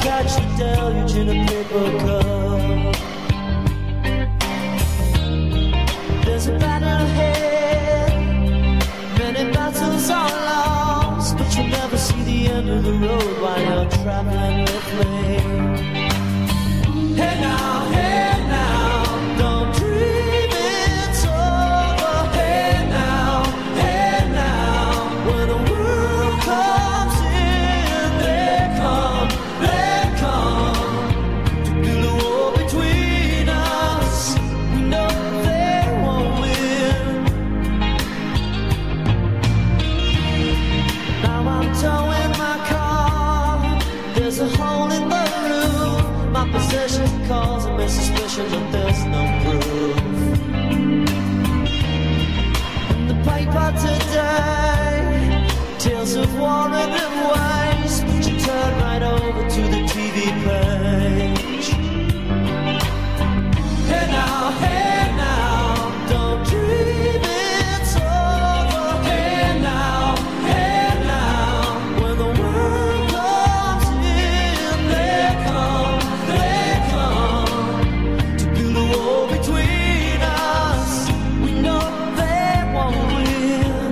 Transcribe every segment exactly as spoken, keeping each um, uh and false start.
catch the deluge in a paper cup. There's a battle ahead, many battles are lost, but you'll never see the end of the road while you're traveling with me. Hey now, hey now, don't dream it's over. Hey now, hey now, when the world comes in, they come, they come to build a wall between us. We know they won't win. Now I'm towing my car, there's a hole in the roof. My possession causing me suspicion, but there's no proof. In the paper today, tales of war and waste, but you turn right over to the T V page. Hey now, hey now, don't dream it's over. Hey now, hey now, when the world comes in, they come, they come to build a wall between us. We know they won't win.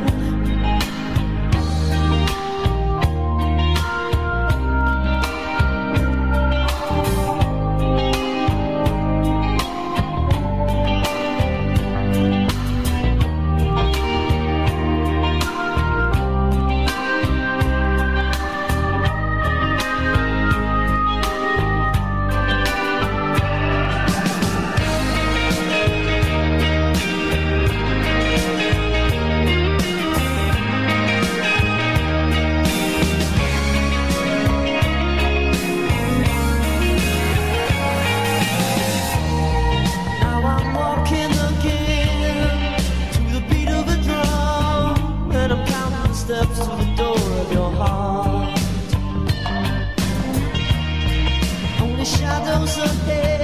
Now I'm walking again to the beat of a drum, and I'm counting the steps to the door of your heart. Only shadows ahead.